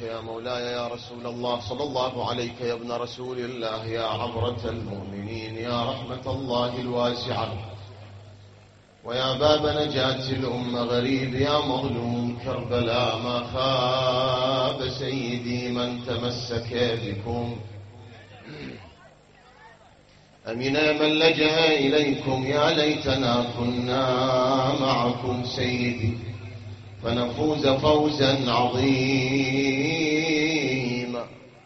يا مولاي يا رسول الله، صلى الله عليك يا ابن رسول الله، يا عبرة المؤمنين، يا رحمة الله الواسعة، ويا باب نجاة الأمة، غريب يا مظلوم كربلاء، ما خاب سيدي من تمسك بكم، أمن من لجأ إليكم، يا ليتنا كنا معكم سيدي فنفوز فوزا عظيما.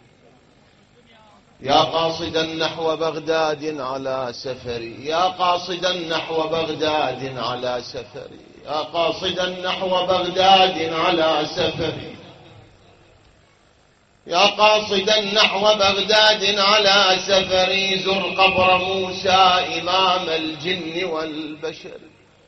يا قاصدا نحو بغداد على سفري، يا قاصدا نحو بغداد على سفري، يا قاصدا نحو بغداد على سفري، يا قاصدا نحو بغداد على سفري، زر قبر موسى إمام الجن والبشر.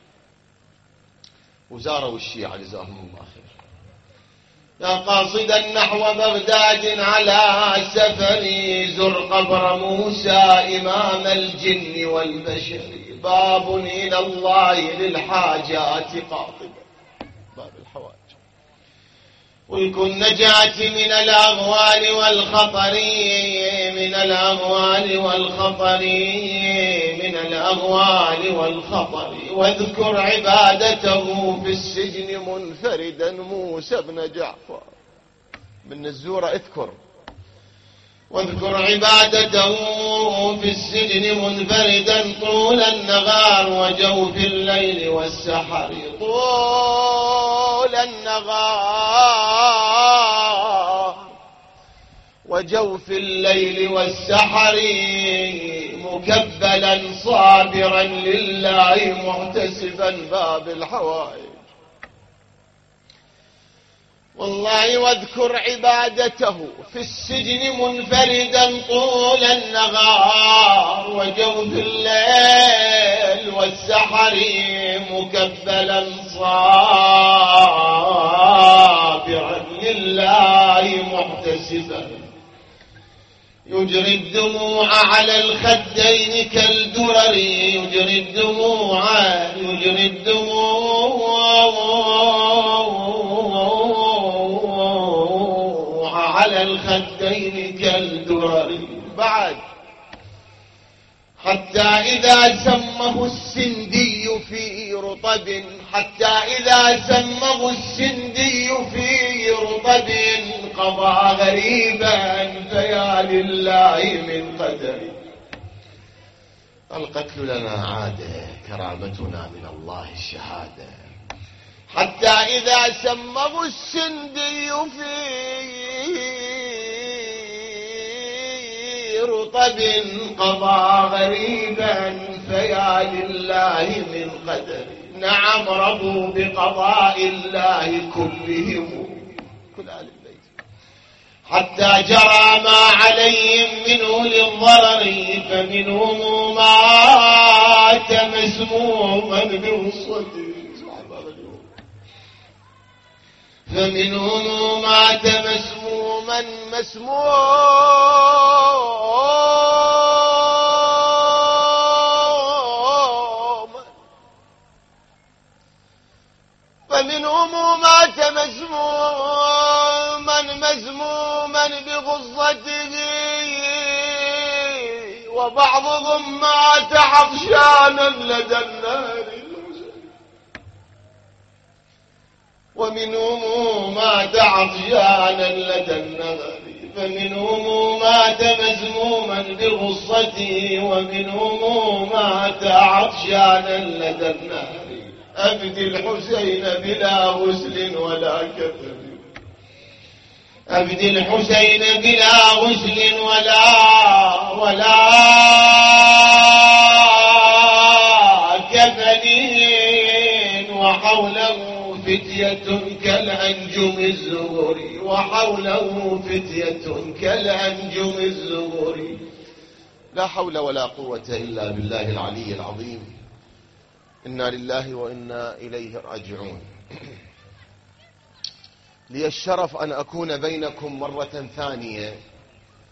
وزاروا الشيعة جزاهم الله خير. يا قاصدا نحو بغداد على سفري، زر قبر موسى إمام الجن والبشر، باب إلى الله للحاجات قاطبة، باب الحوائج، ولكن نجاتي من الأغوال والخطر، من الأغوال والخطر، من الأغوال والخطر، واذكر عبادته في السجن منفردا موسى بن جعفر من الزورة، اذكر، واذكر عبادته في السجن منفردا طول النهار وجوف الليل والسحر، طول النهار وجوف الليل والسحر، مكبلا صابرا لله محتسبا باب الحوائج. والله واذكر عبادته في السجن منفردا طول النهار وجوف الليل والسحر، مكبلا صابرا لله محتسبا، يجري الدموع على الخدين كالدرر، يجري الدموع، يجري الدموع على الخدين كالدرر. بعد حتى إذا سمه السندي في رطب، حتى إذا سمه السندي في رطب، قضى غريبا فيا لله من قدر. القتل لنا عادة، كرامتنا من الله الشهادة. حتى إذا سمه السندي في رطب، قضى غريبا فيا لله من قدر. نعم رضوا بقضاء الله كلهم، كل أهل البيت، حتى جرى ما عليهم منه للضرر، فمنهم مات مسموما بوصته، فمنهم مات مسموما فمنهم مات مذموما بغصته، وبعضهم مات عطشانا لدى النار، ومنهم مات عطشانا لدى النار، فمنهم مات مذموما بغصته، ومنهم مات عطشانا لدى النار. أفدي الحسين بلا غسل ولا كفن، أفدي الحسين بلا غسل ولا كفن، وحوله فتية كالأنجم الزهر، وحوله فتية كالأنجم الزهر. لا حول ولا قوة إلا بالله العلي العظيم. إنا لله وإنا إليه راجعون. لي الشرف أن أكون بينكم مرة ثانية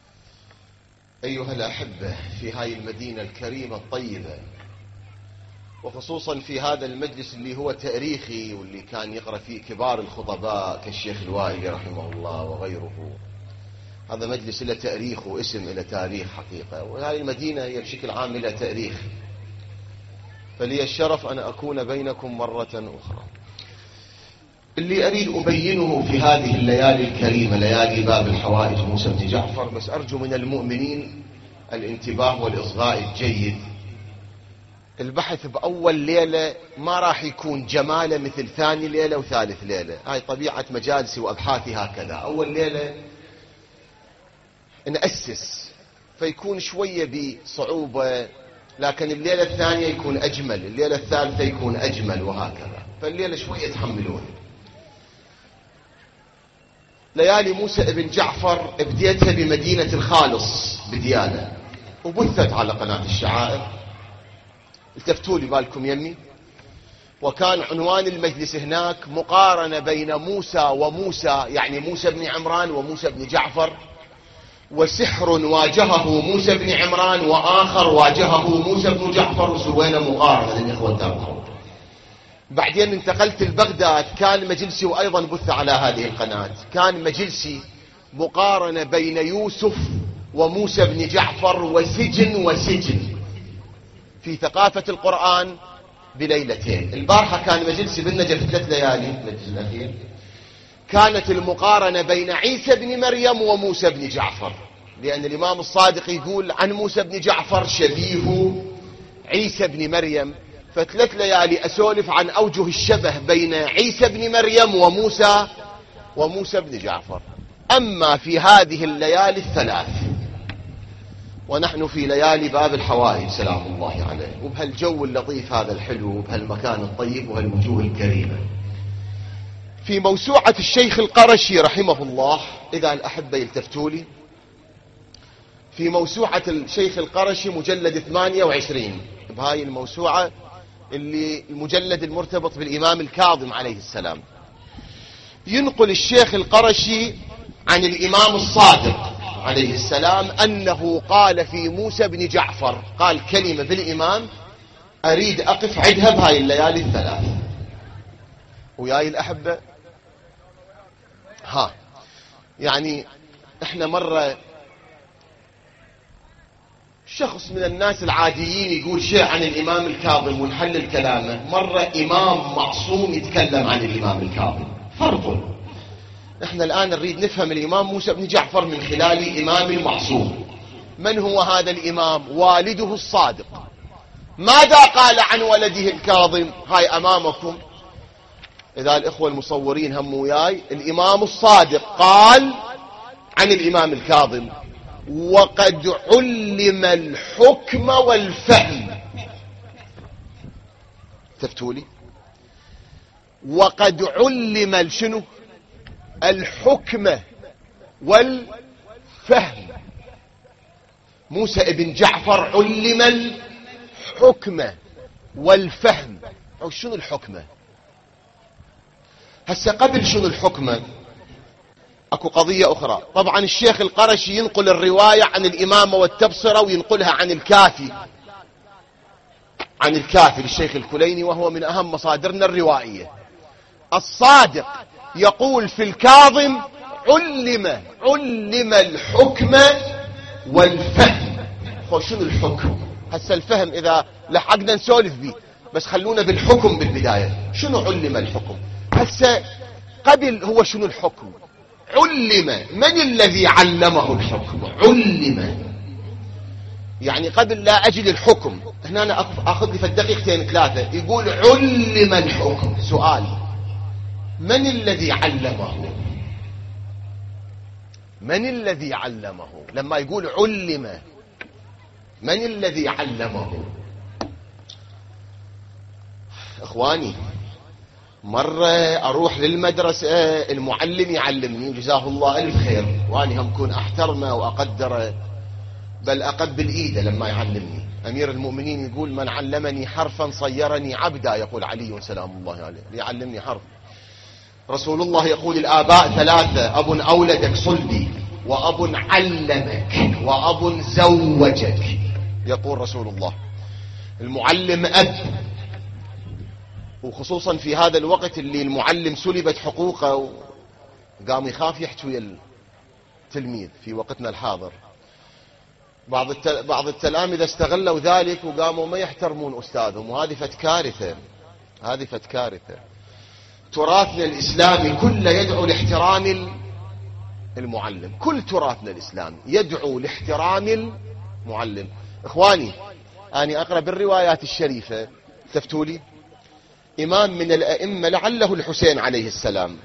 أيها الأحبة في هاي المدينة الكريمة الطيبة، وخصوصا في هذا المجلس اللي هو تاريخي، واللي كان يقرأ فيه كبار الخطباء كالشيخ الوائلي رحمه الله وغيره. هذا مجلس له تاريخ واسم، له تاريخ حقيقة، وهذه المدينة هي بشكل عام لها تاريخ. فلي الشرف أن أكون بينكم مرة أخرى. اللي أريد أبينه في هذه الليالي الكريمة، ليالي باب الحوائج موسى بن جعفر، بس أرجو من المؤمنين الانتباه والإصغاء الجيد. البحث بأول ليلة ما راح يكون جماله مثل ثاني ليلة وثالث ليلة، هاي طبيعة مجالسي وأبحاثي هكذا. أول ليلة نأسس فيكون شوية بصعوبة، لكن الليلة الثانية يكون أجمل، الليلة الثالثة يكون أجمل، وهكذا. فالليلة شوية تحملون. ليالي موسى بن جعفر بديتها بمدينة الخالص بديانة، وبثت على قناة الشعائر. التفتوا لي بالكم يمي. وكان عنوان المجلس هناك مقارنة بين موسى وموسى، يعني موسى بن عمران وموسى بن جعفر، وسحر واجهه موسى بن عمران وآخر واجهه موسى بن جعفر، وسوينا مقارنة للإخوة التابعون. بعدين انتقلت لبغداد، كان مجلسي وأيضا بث على هذه القناة، كان مجلسي مقارنة بين يوسف وموسى بن جعفر وسجن في ثقافة القرآن بليلتين. البارحة كان مجلسي بالنجف 3 ليالي، المجلس الأخير كانت المقارنة بين عيسى بن مريم وموسى بن جعفر، لأن الإمام الصادق يقول عن موسى بن جعفر شبيه عيسى بن مريم. ف3 ليالي أسولف عن أوجه الشبه بين عيسى بن مريم وموسى بن جعفر. أما في هذه الليالي الثلاث، ونحن في ليالي باب الحوائج سلام الله عليه، وبهالجو اللطيف هذا الحلو، وبهالمكان الطيب، وهالوجوه الكريمة، في موسوعة الشيخ القرشي رحمه الله، إذا الأحبة يلتفتوا لي، في موسوعة الشيخ القرشي مجلد 28، بهاي الموسوعة اللي المجلد المرتبط بالإمام الكاظم عليه السلام، ينقل الشيخ القرشي عن الإمام الصادق عليه السلام أنه قال في موسى بن جعفر، قال كلمة بالإمام أريد أقف عندها بهاي الليالي الثلاث. وياي الأحبة، يعني احنا مرة شخص من الناس العاديين يقول شيء عن الإمام الكاظم ونحلل كلامه، مرة إمام معصوم يتكلم عن الإمام الكاظم، فرق. احنا الآن نريد نفهم الإمام موسى بن جعفر من خلال إمام المعصوم. من هو هذا الإمام؟ والده الصادق. ماذا قال عن ولده الكاظم؟ هاي أمامكم، إذا الإخوة المصورين هم وياي. الإمام الصادق قال عن الإمام الكاظم: وقد علم الحكم والفهم. تفتولي، وقد علم شنو؟ الحكم والفهم. موسى بن جعفر علم الحكم والفهم. أو شنو الحكمة؟ هسه قبل شنو الحكمة اكو قضية اخرى. طبعا الشيخ القرشي ينقل الرواية عن الامامة والتبصرة، وينقلها عن الكافي للشيخ الكليني، وهو من اهم مصادرنا الروائية. الصادق يقول في الكاظم: علم الحكم والفهم. شنو الحكم؟ هسه الفهم اذا لحقنا نسولف به، بس خلونا بالحكم بالبداية. شنو علم الحكم؟ هسه قبل هو شنو الحكم؟ علم، من الذي علمه الحكم؟ علم يعني قبل لا أجل الحكم. هنا أنا أخذ لي في الدقيقتين 3. يقول علم الحكم. سؤال: من الذي علمه؟ من الذي علمه؟ لما يقول علم، من الذي علمه؟ إخواني، مرة أروح للمدرسة، المعلم يعلمني وجزاه الله ألف خير، وأنا هم كون أحترمه وأقدره، بل أقبل إيده لما يعلمني. أمير المؤمنين يقول: من علمني حرفا صيرني عبدا، يقول علي سلام الله عليه، ليعلمني حرف. رسول الله يقول: الآباء 3: أب أولدك صلبي، وأب علمك، وأب زوجك. يقول رسول الله: المعلم أب، وخصوصا في هذا الوقت اللي المعلم سلبت حقوقه وقام يخاف يحكي ويا التلميذ في وقتنا الحاضر. بعض التلامذة استغلوا ذلك وقاموا ما يحترمون أستاذهم، وهذه كارثة. هذه كارثة. تراثنا الإسلامي كله يدعو لاحترام المعلم، كل تراثنا الإسلامي يدعو لاحترام المعلم. إخواني، أنا أقرأ بالروايات الشريفة، تفتوا لي. إمام من الأئمة لعله الحسين عليه السلام،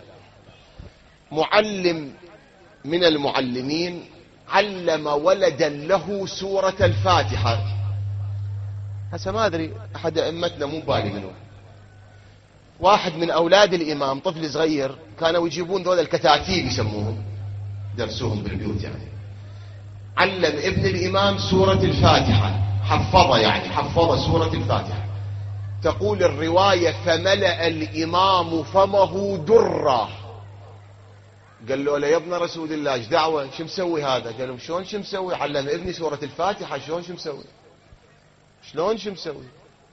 معلم من المعلمين، علم ولدا له سورة الفاتحة. هسه ما أدري أحد أئمتنا مو بالي منه، واحد من أولاد الإمام طفل صغير كانوا يجيبون ذول الكتاتيب يسموهم، درسوهم بالبيوت يعني. علم ابن الإمام سورة الفاتحة، حفظه يعني حفظه سورة الفاتحة. تقول الرواية فملأ الإمام فمه درة. قال له يا ابن رسول الله ايش دعوة، شو مسوي هذا؟ قال لهم شلون شو مسوي؟ علم ابني سورة الفاتحة، شلون شو مسوي؟ شلون شو مسوي؟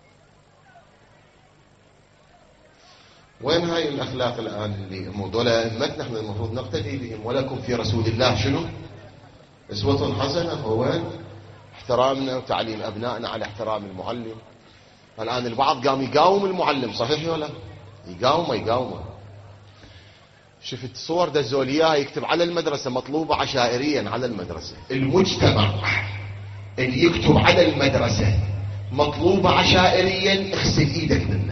وين هاي الأخلاق الآن اللي موضوع أئمتنا احنا المفروض نقتدي بهم؟ ولكم في رسول الله شنو؟ أسوة حسنة. وين احترامنا وتعليم أبنائنا على احترام المعلم؟ الآن البعض قام يقاوم المعلم، صحيح ولا؟ يقاومه. شفت صور دزولياه يكتب على المدرسة مطلوبة عشائريا على المدرسة. المجتمع اللي يكتب على المدرسة مطلوبة عشائريا اغسل ايدك منه.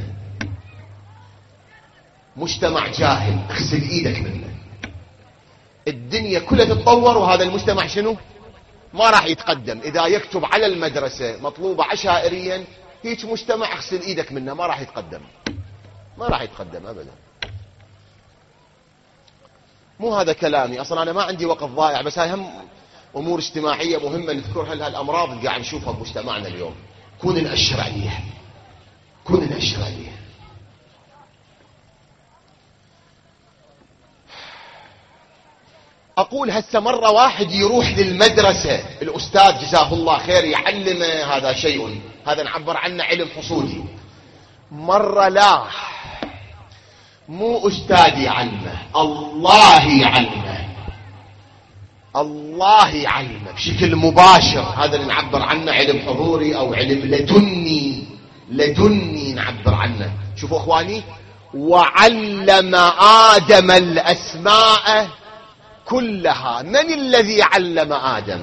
مجتمع جاهل اغسل ايدك منه. الدنيا كلها تتطور وهذا المجتمع شنو؟ ما راح يتقدم. اذا يكتب على المدرسة مطلوبة عشائريا، هيك مجتمع اغسل ايدك منه، ما راح يتقدم، ما راح يتقدم ابدا. مو هذا كلامي، اصلا انا ما عندي وقت ضائع، بس هاي هم امور اجتماعية مهمة نذكرها. الامراض اللي قاعد نشوفها بمجتمعنا اليوم كون نأشر عليها، كون نأشر عليها. اقول هسه مرة واحد يروح للمدرسة، الاستاذ جزاه الله خير يعلمه، هذا شيء، هذا نعبر عنه علم حصولي. مرة لا، مو استاذ يعلمه، الله يعلمه، الله يعلمه بشكل مباشر. هذا اللي نعبر عنه علم حضوري او علم لدني نعبر عنه. شوفوا اخواني، وعلم آدم الأسماء كلها. من الذي علم آدم؟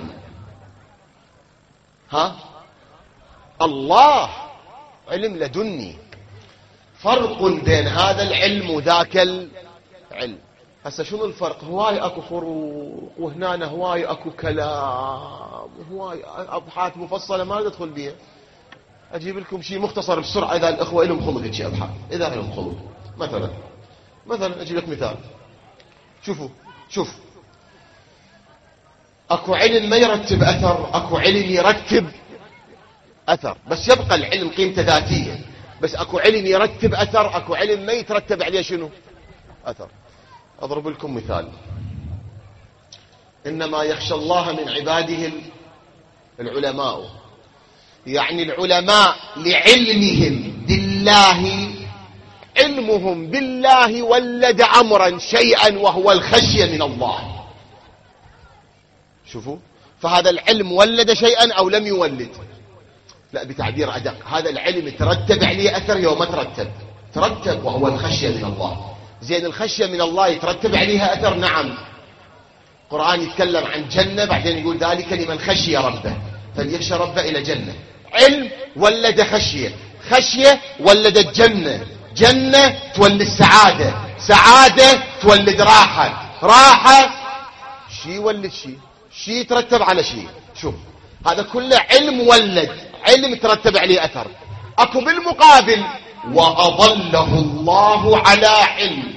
الله، علم لدني. فرق بين هذا العلم وذاك العلم. هسه شنو الفرق؟ هواي اكو فروق، وهنا هواي اكو كلام، هواي ابحاث مفصله ما ندخل بيها. اجيب لكم شيء مختصر بسرعه اذا الاخوه لهم خلق شيء ابحاث، اذا لهم خلق. مثلا اجيب لك مثال. شوف اكو علم ما يرتب اثر، اكو علم يرتب اثر، بس يبقى العلم قيمته ذاتيه. بس اكو علم يرتب اثر، اكو علم ما يترتب عليه شنو؟ اثر. اضرب لكم مثال. انما يخشى الله من عباده العلماء. يعني العلماء لعلمهم بالله، علمهم بالله ولد امرا شيئا وهو الخشيه من الله. شوفوا، فهذا العلم ولد شيئا او لم يولد؟ لا، بتعبير ادق، هذا العلم ترتب عليه اثر يوم ما ترتب وهو الخشيه من الله. زين، الخشيه من الله يترتب عليها اثر؟ نعم. القرآن يتكلم عن جنة، بعدين يقول ذلك لمن خشي ربه، فليخشى ربه إلى جنة. علم ولد خشية ولدت جنة تولد سعادة تولد راحة شيء يولد شيء يترتب على شيء. شوف، هذا كله علم ولد، علم ترتب عليه أثر. أكو بالمقابل وأضله الله على علم.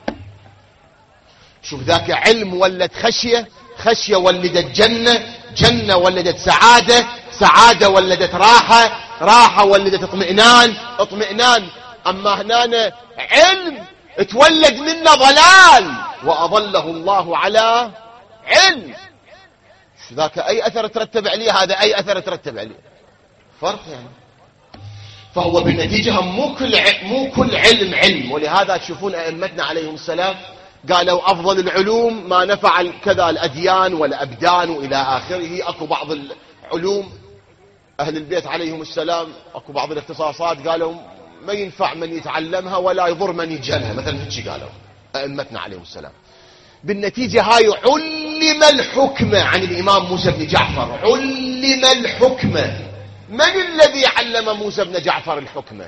شوف، ذاك علم ولد خشية ولدت جنة ولدت سعادة ولدت راحة ولدت اطمئنان. أما هنا علم اتولد منه ضلال، وأضله الله على علم. شو ذاك أي أثر ترتب عليه، هذا أي أثر ترتب عليه؟ فرق يعني. فهو بالنتيجة مو كل علم علم. ولهذا تشوفون أئمتنا عليهم السلام قالوا أفضل العلوم ما نفع كذا الأديان والأبدان وإلى آخره. أكو بعض العلوم أهل البيت عليهم السلام أكو بعض الاختصاصات قالوا ما ينفع من يتعلمها ولا يضر من يجهلها، مثلا هيك قالوا أئمتنا عليهم السلام. بالنتيجة هاي علم الحكم عن الإمام موسى بن جعفر، علم الحكم. من الذي علم موسى بن جعفر الحكم؟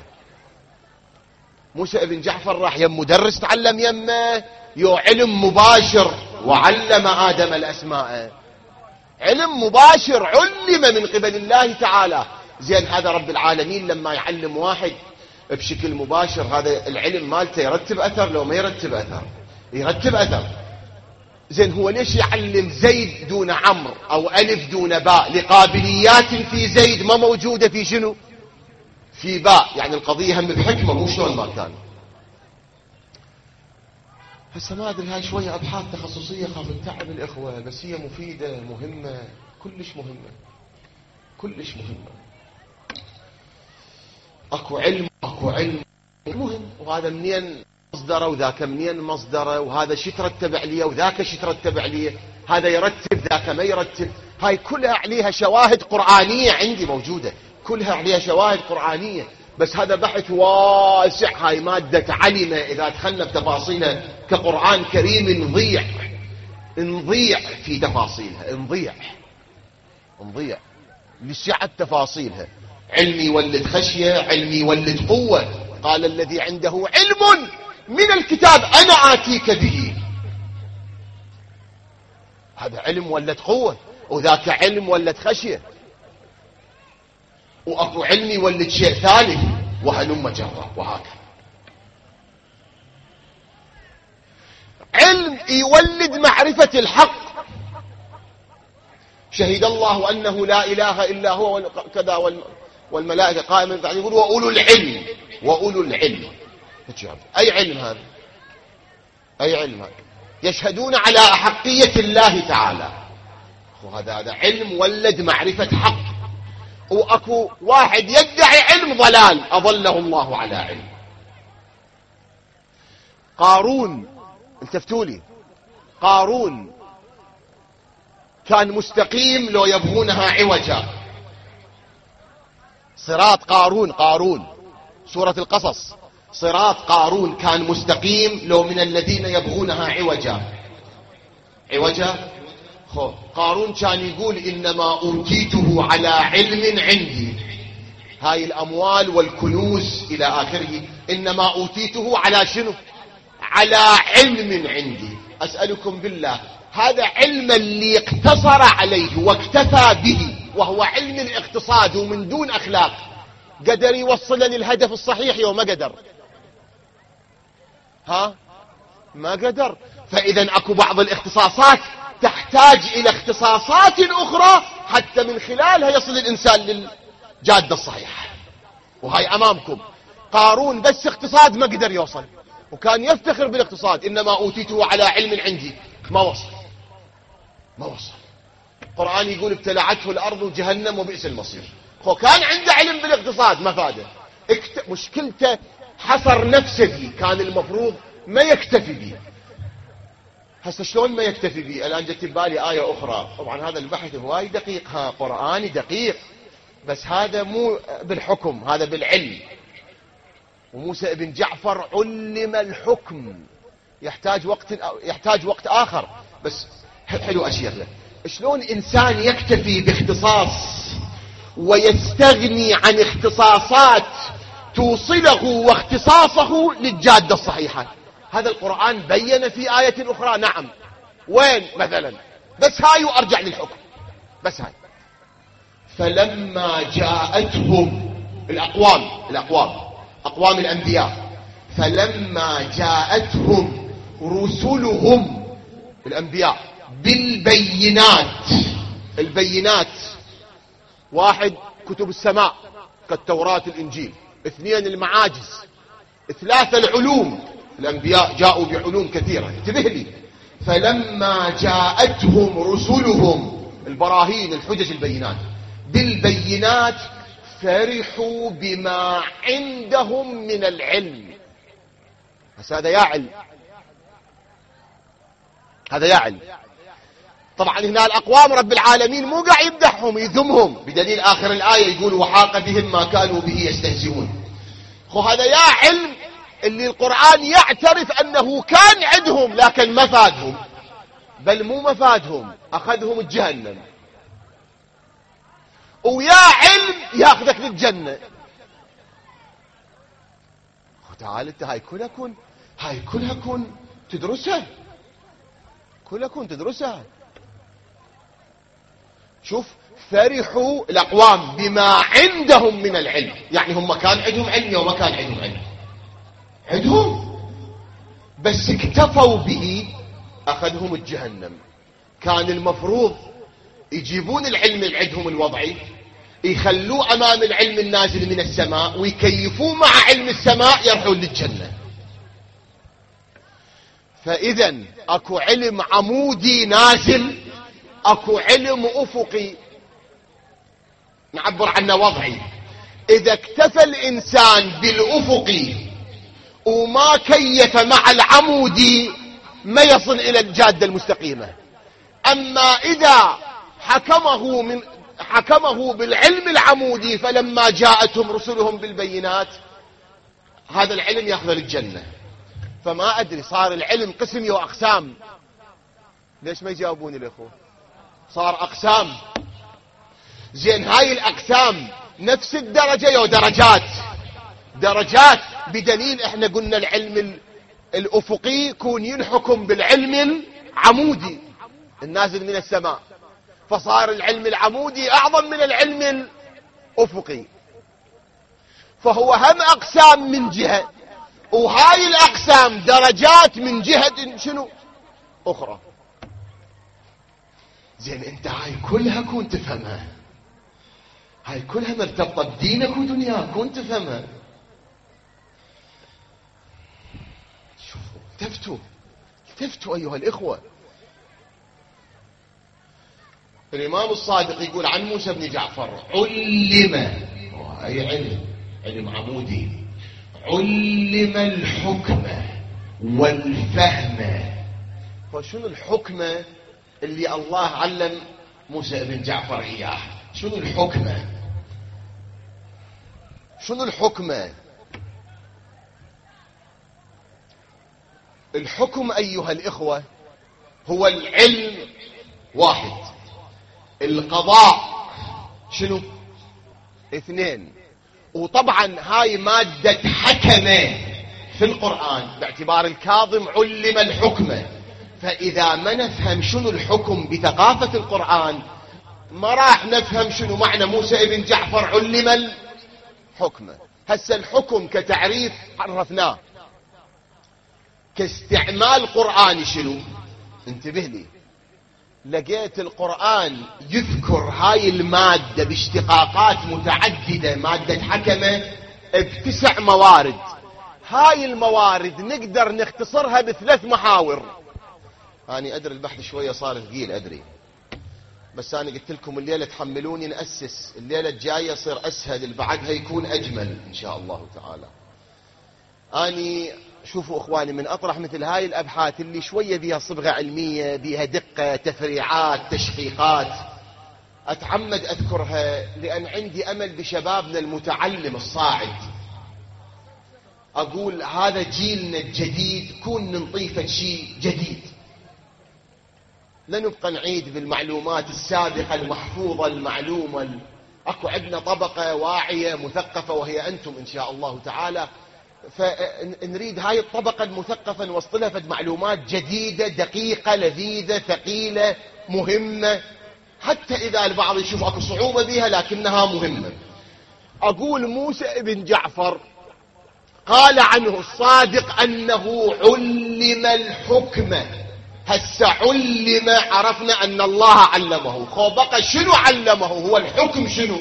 موسى بن جعفر راح يم مدرس تعلم يمه، يو علم مباشر وعلم آدم الأسماء، علم مباشر علم من قبل الله تعالى. زين هذا رب العالمين لما يعلم واحد بشكل مباشر هذا العلم مالته يرتب أثر لو ما يرتب أثر؟ يرتب أثر. زين هو ليش يعلم زيد دون عمرو أو ألف دون باء لقابليات في زيد ما موجودة في شنو؟ في باء. يعني القضية هم بحكمة مو شلون ما كان. هسه ما أدري هاي شوية أبحاث تخصصية خاف تتعب الإخوة، بس هي مفيدة مهمة كلش مهمة كلش مهمة. أكو علم مهم، وهذا منين مصدره وذاك منين مصدره، وهذا شي ترتب عليه وذاك شي ترتب عليه، هذا يرتب ذاك ما يرتب. هاي كلها عليها شواهد قرآنية عندي موجودة، كلها عليها شواهد قرآنية. بس هذا بحث واسع، هاي مادة علمة إذا دخلنا بتفاصيلها كقرآن كريم نضيع في تفاصيلها، نضيع لسعة تفاصيلها. علمي يولد خشية، علمي يولد قوة. قال الذي عنده علم من الكتاب أنا آتيك به. هذا علم ولد قوة، وذاك علم ولد خشية، وأكو علم يولد شيء ثالث، وهلم جرة وهكذا. علم يولد معرفة الحق. شهد الله أنه لا إله إلا هو كذا والملائكة قائما يقول وأولو العلم. أي علم هذا؟ أي علم هذا؟ يشهدون على أحقية الله تعالى. هذا علم ولد معرفة حق. وأكو واحد يدعي علم ضلال أضله الله على علم. قارون، التفتوا لي، قارون كان مستقيم لو يبغونها عوجا. صراط قارون سورة القصص، صراط قارون كان مستقيم لو من الذين يبغونها عوجا. قارون كان يقول إنما أوتيته على علم عندي. هاي الأموال والكنوز إلى آخره إنما أوتيته على شنو؟ على علم عندي. أسألكم بالله هذا علم اللي اقتصر عليه واكتفى به وهو علم الاقتصاد ومن دون أخلاق قدر يوصلني الهدف الصحيح يوم ما قدر؟ ما قدر. فإذا أكو بعض الاختصاصات تحتاج إلى اختصاصات أخرى حتى من خلالها يصل الإنسان للجادة الصحيحة. وهاي أمامكم. قارون بس اقتصاد ما قدر يوصل، وكان يفتخر بالاقتصاد، إنما أوتيته على علم عندي. ما وصل. القرآن يقول ابتلعته الأرض وجهنم وبئس المصير. كان عنده علم بالاقتصاد ما فاده. مشكلته حصر نفسه فيه، كان المفروض ما يكتفي به. هسه شلون ما يكتفي به؟ الآن جت ببالي آية أخرى. طبعا هذا البحث هواي دقيق، قرآني دقيق، بس هذا مو بالحكم، هذا بالعلم. وموسى بن جعفر علم الحكم، يحتاج وقت آخر. بس حلو أشير له شلون إنسان يكتفي باختصاص ويستغني عن اختصاصات توصله واختصاصه للجادة الصحيحة. هذا القرآن بين في آية أخرى. نعم، وين مثلا؟ بس هاي وأرجع للحكم. بس هاي. فلما جاءتهم أقوام الأنبياء، فلما جاءتهم رسلهم الأنبياء بالبينات، واحد كتب السماء كالتوراة الإنجيل، اثنين المعاجز، ثلاثة العلوم. الأنبياء جاءوا بعلوم كثيرة. انتبه لي. فلما جاءتهم رسلهم البراهين الحجج البينات بالبينات فرحوا بما عندهم من العلم. بس هذا يا علم، هذا يا علم. طبعا هنا الأقوام رب العالمين مو قاعد يمدحهم يذمهم، بدليل آخر الآية يقول وحاق بهم ما كانوا به يستهزئون. هذا يا علم اللي القرآن يعترف أنه كان عندهم لكن ما فادهم، بل مو مفادهم، أخذهم الجهنم. ويا علم ياخذك للجنة. تعال انت هاي كلها كن تدرسها، كلها كن تدرسها. شوف، فرحوا الأقوام بما عندهم من العلم، يعني هم كان عندهم علم وما كان عندهم علم، عندهم بس اكتفوا به أخذهم الجهنم. كان المفروض يجيبون العلم اللي عندهم الوضعي، يخلوه أمام العلم النازل من السماء، ويكيفوه مع علم السماء، يرحون للجنة. فإذا أكو علم عمودي نازل، أكو علم أفقي نعبر عنه وضعي. إذا اكتفى الإنسان بالأفقي وما كيف مع العمودي ما يصل إلى الجادة المستقيمة. أما إذا حكمه بالعلم العمودي، فلما جاءتهم رسلهم بالبينات هذا العلم يأخذ للجنة. فما أدري، صار العلم قسم وأقسام. ليش ما يجاوبوني الأخوة؟ صار أقسام. زين، هاي الأقسام نفس الدرجة يا درجات، بدليل احنا قلنا العلم الأفقي يكون ينحكم بالعلم العمودي النازل من السماء، فصار العلم العمودي أعظم من العلم الأفقي. فهو هم أقسام من جهة، وهاي الأقسام درجات من جهة شنو أخرى. زين، انت هاي كلها كنت تفهمها، هاي كلها مرتبطة بدينك ودنياك، كنت تفهمها. شوفوا، التفتوا أيها الإخوة. الإمام الصادق يقول عن موسى بن جعفر: علم، أي علم عمودي، علم الحكم والفهم. فشنو الحكمة اللي الله علم موسى بن جعفر إياه؟ شنو الحكمة؟ شنو الحكمة؟ الحكم أيها الإخوة هو العلم واحد، القضاء شنو؟ اثنين. وطبعا هاي مادة حكمة في القرآن، باعتبار الكاظم علم الحكمة. فإذا ما نفهم شنو الحكم بثقافة القرآن، ما راح نفهم شنو معنى موسى بن جعفر علم الحكمة. هسه الحكم كتعريف عرفناه، كاستعمال قرآني شنو؟ انتبه لي، لقيت القرآن يذكر هاي المادة باشتقاقات متعددة، مادة حكمة، ب9 موارد. هاي الموارد نقدر نختصرها ب3 محاور. أنا أدري البحث شوية صار ثقيل أدري، بس أنا قلت لكم الليلة تحملوني نأسس، الليلة الجاية يصير أسهل، اللي بعدها يكون أجمل إن شاء الله تعالى. أني شوفوا إخواني، من أطرح مثل هاي الأبحاث اللي شوية بيها صبغة علمية، بيها دقة، تفريعات، تشقيقات، أتعمد أذكرها لأن عندي أمل بشبابنا المتعلم الصاعد. أقول هذا جيلنا الجديد كون نضيفه شيء جديد، لا نبقى نعيد بالمعلومات السابقة المحفوظة المعلومة. أكو عندنا طبقة واعية مثقفة وهي أنتم إن شاء الله تعالى، فنريد هاي الطبقة المثقفة نوصلها في معلومات جديدة دقيقة لذيذة ثقيلة مهمة، حتى إذا البعض يشوف أكو صعوبة بها لكنها مهمة. أقول موسى بن جعفر قال عنه الصادق أنه علم الحكمة. هسه علم، عرفنا أن الله علمه، بقى شنو علمه؟ هو الحكم شنو؟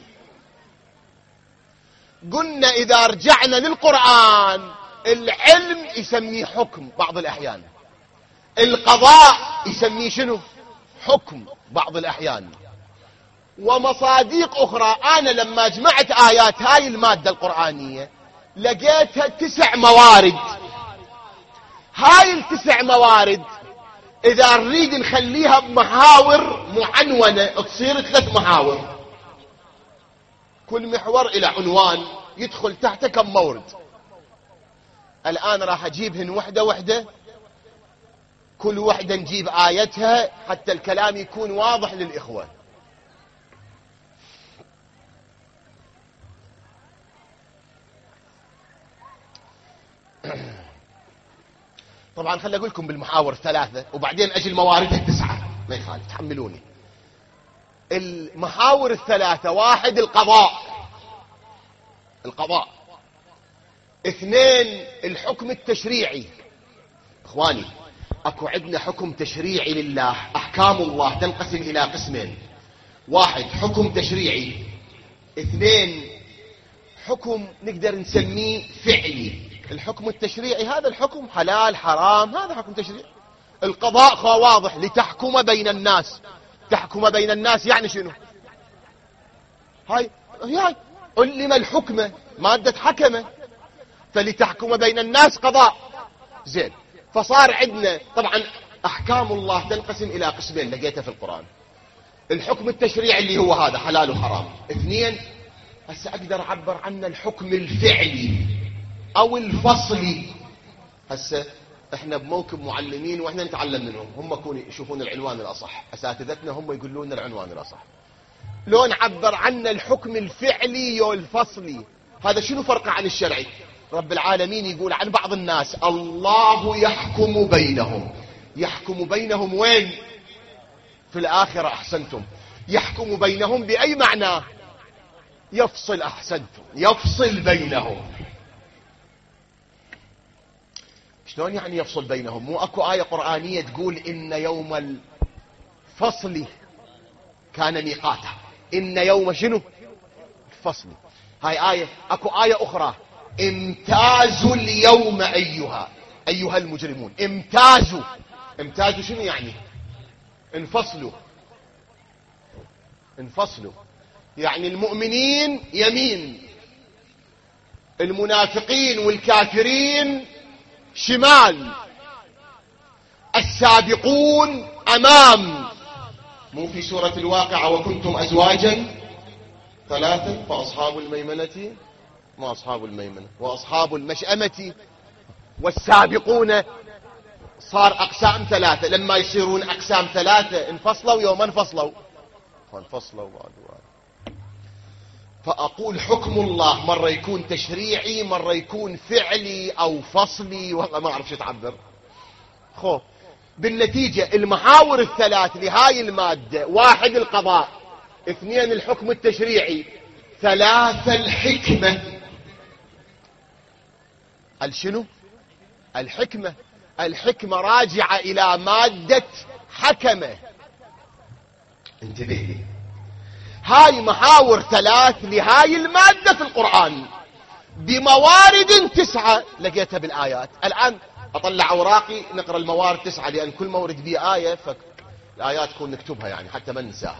قلنا إذا رجعنا للقرآن العلم يسميه حكم بعض الأحيان، القضاء يسميه شنو؟ حكم بعض الأحيان، ومصاديق أخرى. أنا لما جمعت آيات هاي المادة القرآنية لقيتها 9 موارد. هاي ال9 موارد إذا نريد نخليها بمحاور معنونة تصير 3 محاور، كل محور إلى عنوان يدخل تحته كم مورد. الآن راح أجيبهن وحدة وحدة، كل وحدة نجيب آيتها حتى الكلام يكون واضح للإخوة. طبعا خلي أقول لكم بالمحاور 3 وبعدين أجي الموارد 9، ما يخالف تحملوني. المحاور 3: 1 القضاء، 2 الحكم التشريعي. اخواني اكو عندنا حكم تشريعي لله، احكام الله تنقسم الى قسمين: 1 حكم تشريعي، 2 حكم نقدر نسميه فعلي. الحكم التشريعي هذا الحكم حلال حرام، هذا حكم تشريعي. القضاء واضح: لتحكم بين الناس. تحكم بين الناس يعني شنو؟ هاي علم الحكمة مادة حكمة، فلتحكم بين الناس قضاء. زين، فصار عندنا طبعا احكام الله تنقسم الى قسمين لقيتها في القرآن: الحكم التشريعي اللي هو هذا حلال وحرام، 2 هسه اقدر اعبر عنه الحكم الفعلي او الفصلي. هسه احنا بموكب معلمين واحنا نتعلم منهم، هم يكونوا يشوفون العنوان الاصح، اساتذتنا هم يقولون العنوان الاصح. لو نعبر عنه الحكم الفعلي والفصلي، هذا شنو فرقه عن الشرعي؟ رب العالمين يقول عن بعض الناس: الله يحكم بينهم. يحكم بينهم وين؟ في الآخرة. أحسنتم. يحكم بينهم بأي معنى؟ يفصل. أحسنتم، يفصل بينهم. شلون يعني يفصل بينهم؟ مو أكو آية قرآنية تقول إن يوم الفصل كان ميقاتا؟ إن يوم شنو؟ الفصل. هاي آية. أكو آية أخرى: امتازوا اليوم أيها المجرمون. امتازوا شنو يعني؟ انفصلوا يعني المؤمنين يمين، المنافقين والكافرين شمال، السابقون أمام. مو في سورة الواقعة: وكنتم أزواجا 3 فأصحاب الميمنة ما أصحاب الميمنة وأصحاب المشأمة والسابقون. صار أقسام 3، لما يصيرون أقسام 3 انفصلوا يوم انفصلوا بعد. فأقول حكم الله مرة يكون تشريعي، مرة يكون فعلي أو فصلي، والله ما أعرف شو تعبر. بالنتيجة المحاور 3 لهاي المادة: 1 القضاء، 2 الحكم التشريعي، 3 الحكمة. شنو؟ الحكمة راجعة إلى مادة حكمة. انتبه لي، هاي محاور 3 لهاي المادة في القرآن بموارد 9 لقيتها بالآيات. الآن أطلع أوراقي نقرأ الموارد 9، لأن كل مورد بيه آية، فالآيات تكون نكتبها يعني حتى ما ننساها.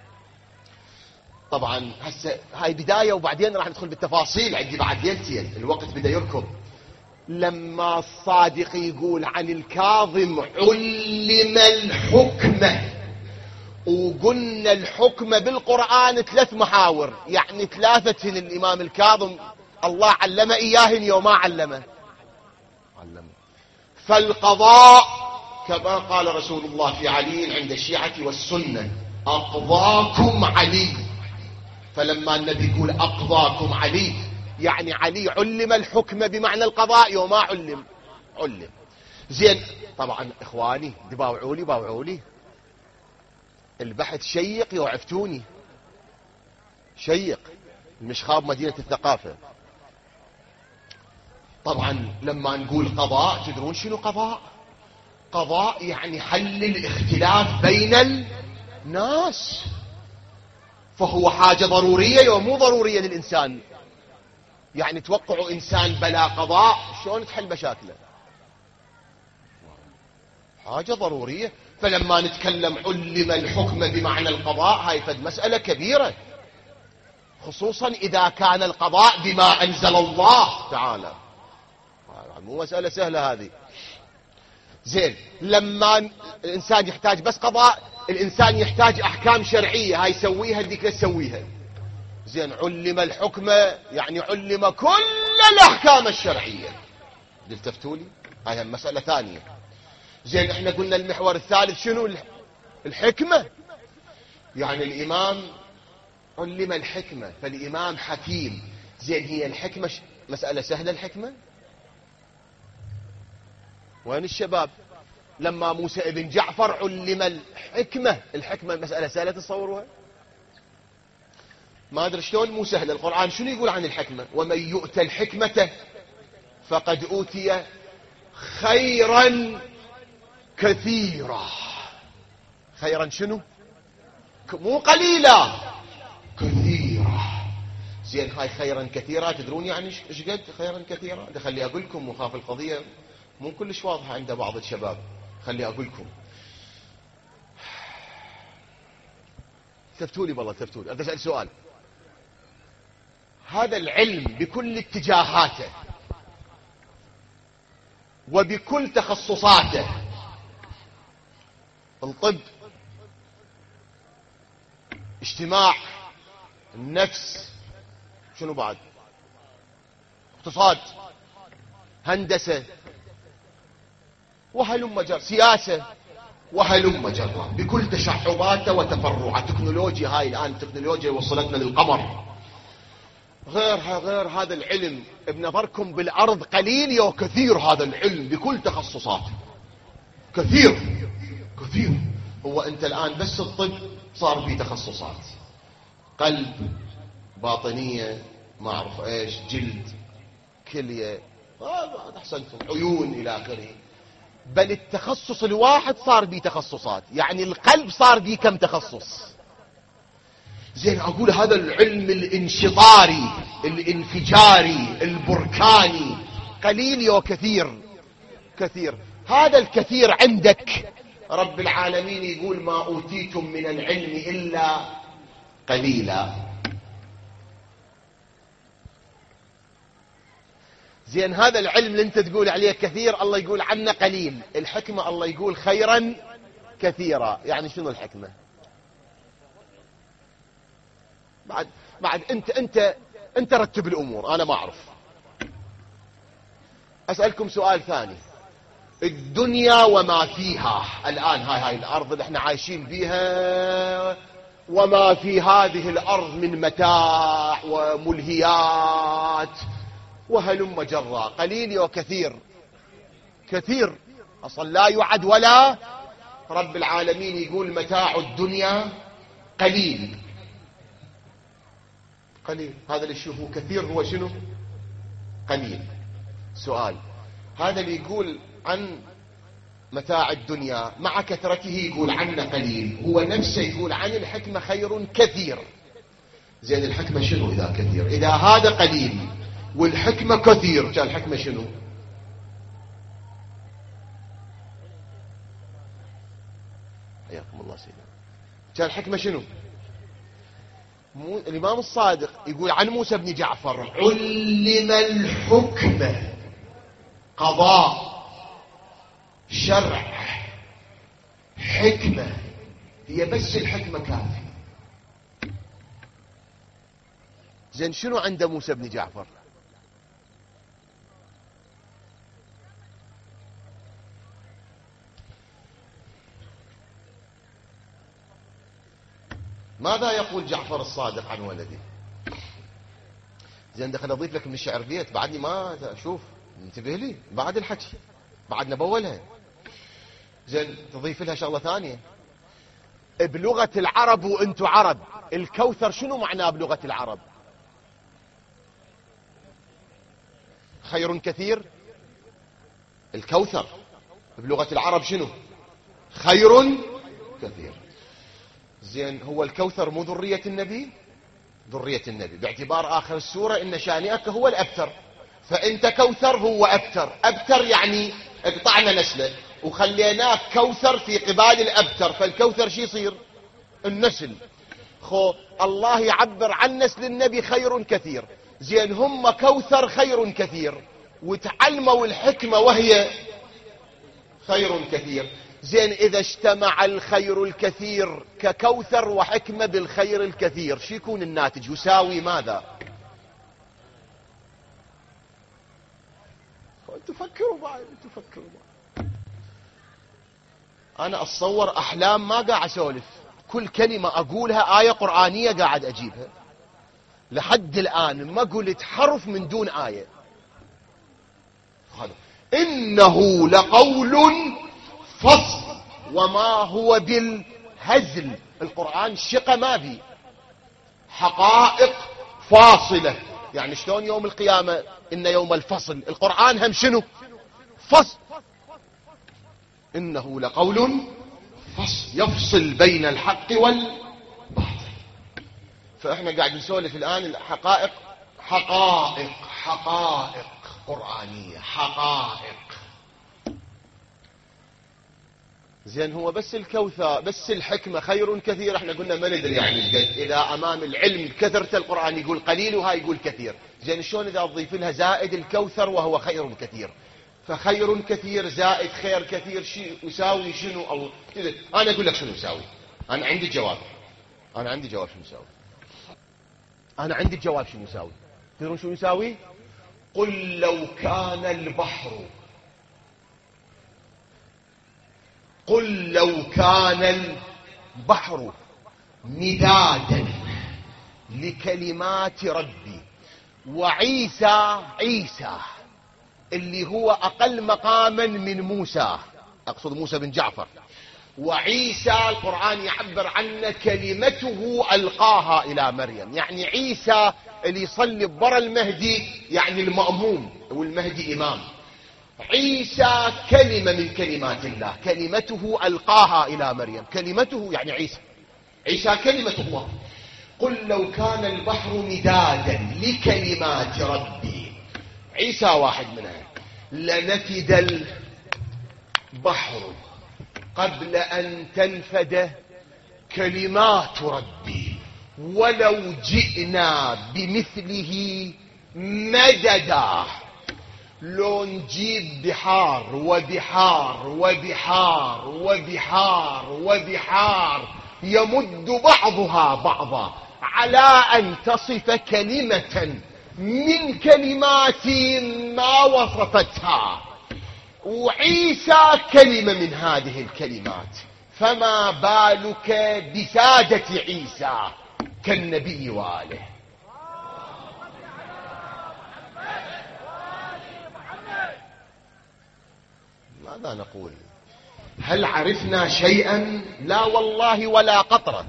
طبعا هسه هاي بداية وبعدين راح ندخل بالتفاصيل، عندي بعد ليلتين الوقت بدأ يركض. لما الصادق يقول عن الكاظم علم الحكمة، وقلنا الحكمة بالقرآن 3 محاور، يعني 3 الإمام الكاظم الله علم إياهن يوم ما علمه. فالقضاء كما قال رسول الله في علي عند الشيعة والسنة: أقضاكم علي. فلما النبي يقول أقضاكم علي يعني علي علم الحكمة بمعنى القضاء يوم ما علم. زين، طبعا إخواني باوعوا لي البحث شيق يوعفتوني. شيق المشخاب مدينة الثقافة. طبعا لما نقول قضاء تدرون شنو قضاء؟ قضاء يعني حل الاختلاف بين الناس، فهو حاجة ضرورية ومو ضرورية للإنسان. يعني توقعوا إنسان بلا قضاء شلون تحل مشاكله؟ حاجة ضرورية. فلما نتكلم علم الحكم بمعنى القضاء، هاي فد مسألة كبيرة، خصوصا إذا كان القضاء بما أنزل الله تعالى، مو مسألة سهلة هذه. زين، لما الإنسان يحتاج بس قضاء، الإنسان يحتاج أحكام شرعية، هاي يسويها ديك لا تسويها. زين، علم الحكم يعني علم كل الأحكام الشرعية. التفتوا لي، هاي مسألة ثانية. زين، احنا قلنا المحور الثالث شنو؟ الحكمة. يعني الإمام علم الحكمة، فالإمام حكيم. زين، هي الحكمة مسألة سهلة الحكمة؟ وين الشباب؟ لما موسى ابن جعفر علم الحكمة مسألة سهلة تصوروها؟ ما أدري شلون مو سهلة. القرآن شنو يقول عن الحكمة؟ ومن يؤت الحكمة فقد أوتي خيرا كثيرا. خيرا شنو؟ مو قليلا، كثيرا. زين، هاي خيرا كثيرا تدرون يعني ايش قد خيرا كثيرا؟ ده خلي اقول لكم، وخاف القضيه مو كلش واضحه عند بعض الشباب، خلي اقول لكم. تفتوا لي والله، تفتوا لي. اسال سؤال. هذا العلم بكل اتجاهاته وبكل تخصصاته، الطب، اجتماع، النفس، شنو بعد، اقتصاد، هندسة، وهلم جر، سياسة، وهلم جرا، بكل تشعباته وتفرعاته. تكنولوجيا، هاي الآن التكنولوجيا وصلتنا للقمر. غير هذا العلم بنظركم بالأرض قليل يا كثير. هذا العلم بكل تخصصاته كثير كثير. هو أنت الآن بس الطب صار فيه تخصصات، قلب، باطنية، ما أعرف إيش، جلد، كلية، أحسنتم، عيون، إلى آخره. بل التخصص الواحد صار بيه تخصصات. يعني القلب صار بيه كم تخصص. زين، أقول هذا العلم الانشطاري، الانفجاري، البركاني، قليل يا كثير كثير. هذا الكثير عندك رب العالمين يقول ما أوتيتم من العلم إلا قليلا. زين، هذا العلم اللي انت تقول عليه كثير، الله يقول عنه قليل. الحكمة الله يقول خيرا كثيرا. يعني شنو الحكمة؟ بعد انت رتب الامور، انا ما اعرف. اسألكم سؤال ثاني. الدنيا وما فيها الآن، هاي الأرض اللي احنا عايشين بيها، وما في هذه الأرض من متاع وملهيات وهلم جرا، قليل وكثير؟ كثير أصلا لا يعد ولا. رب العالمين يقول متاع الدنيا قليل. قليل، هذا اللي تشوفوه كثير هو شنو؟ قليل. سؤال، هذا اللي يقول عن متاع الدنيا مع كثرته يقول عنه قليل، هو نفسه يقول عن الحكمة خير كثير. زين، الحكمة شنو إذا كثير؟ إذا هذا قليل والحكمة كثير، كان الحكمة شنو؟ حياكم الله سيدنا. كان الحكمة شنو؟ الإمام الصادق يقول عن موسى بن جعفر علم الحكم، قضاء، شرع، حكمة. هي بس الحكمة كافية. زين، شنو عند موسى بن جعفر؟ ماذا يقول جعفر الصادق عن ولده؟ زين، دخل اضيف لك من الشعر بيت، بعدني ما اشوف، انتبه لي بعد الحكي، بعدنا بولها. زين، تضيف لها شغله ثانيه. بلغه العرب، وانتم عرب، الكوثر شنو معناه بلغه العرب؟ خير كثير. الكوثر بلغه العرب شنو؟ خير كثير. زين، هو الكوثر مو ذريه النبي؟ ذريه النبي، باعتبار اخر السوره ان شانئك هو الابتر، فانت كوثر هو ابتر. ابتر يعني اقطعنا نسله. وخليناه كوثر في قبال الأبتر، فالكوثر شي يصير؟ النسل. الله يعبر عن نسل النبي خير كثير، زين هم كوثر خير كثير، وتعلموا الحكمة وهي خير كثير. زين إذا اجتمع الخير الكثير ككوثر وحكمة بالخير الكثير، شو يكون الناتج؟ يساوي ماذا؟ تفكروا معي، تفكروا معي. أنا أتصور أحلام، ما قاعد أسولف، كل كلمة أقولها آية قرآنية قاعد أجيبها. لحد الآن ما قلت حرف من دون آية. إنه لقول فصل وما هو بالهزل. القرآن شقة ما بي، حقائق فاصلة. يعني شلون يوم القيامة إن يوم الفصل، القرآن هم شنو؟ فصل. إنه لقول فصل يفصل بين الحق والباطل. فإحنا قاعد نسولف الآن الحقائق، حقائق قرآنية، حقائق. زين هو بس الكوثر، بس الحكمة خير كثير. احنا قلنا ما ندري يعني قد إذا أمام العلم كثرة القرآن يقول قليل وهاي يقول كثير. زين شلون إذا تضيف لها زائد الكوثر وهو خير كثير؟ فخير كثير زائد خير كثير شيء يساوي شنو؟ أو أنا أقول لك شنو يساوي. أنا عندي الجواب، أنا عندي جواب شنو يساوي. أنا عندي الجواب شنو يساوي. تدرون شنو يساوي؟ قل لو كان البحر، قل لو كان البحر مدادا لكلمات ربي، وعيسى، عيسى اللي هو أقل مقاما من موسى، أقصد موسى بن جعفر، وعيسى القرآن يعبر عنه كلمته ألقاها إلى مريم. يعني عيسى اللي يصلي برا المهدي، يعني المأموم والمهدي إمام. عيسى كلمة من كلمات الله، كلمته ألقاها إلى مريم. كلمته يعني عيسى، عيسى كلمة الله. قل لو كان البحر مدادا لكلمات ربي، عيسى واحد منها، لنفد البحر قبل أن تنفد كلمات ربي ولو جئنا بمثله مددا. لو نجيب بحار وبحار وبحار وبحار وبحار يمد بعضها بعضا على أن تصف كلمة من كلمات ما وصفتها، وعيسى كلمة من هذه الكلمات، فما بالك بسادة عيسى كالنبي وآله. ماذا نقول؟ هل عرفنا شيئا؟ لا والله ولا قطرة.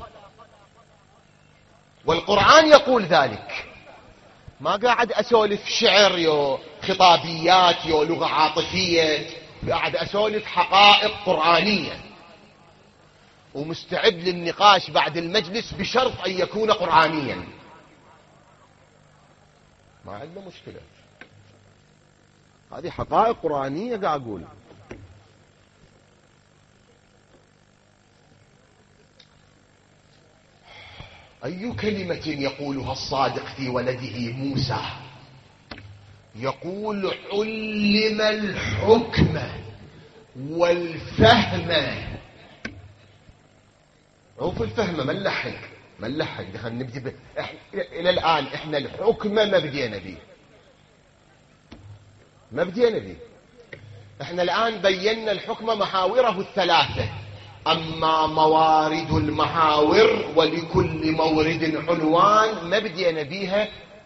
والقرآن يقول ذلك. ما قاعد أسولف شعر يو خطابيات يو لغة عاطفية، قاعد أسولف حقائق قرآنية، ومستعد للنقاش بعد المجلس بشرط أن يكون قرآنيا. ما عندنا مشكلة، هذه حقائق قرآنية قاعد أقول. أي كلمة يقولها الصادق في ولده موسى؟ يقول علم الحكم والفهم. عوف الفهم ما نلحق خلينا نبدي إلى الآن إحنا الحكم ما بدينا به. إحنا الآن بينا الحكم محاوره الثلاثة، أما موارد المحاور ولكل مورد عنوان ما بدينا بيها.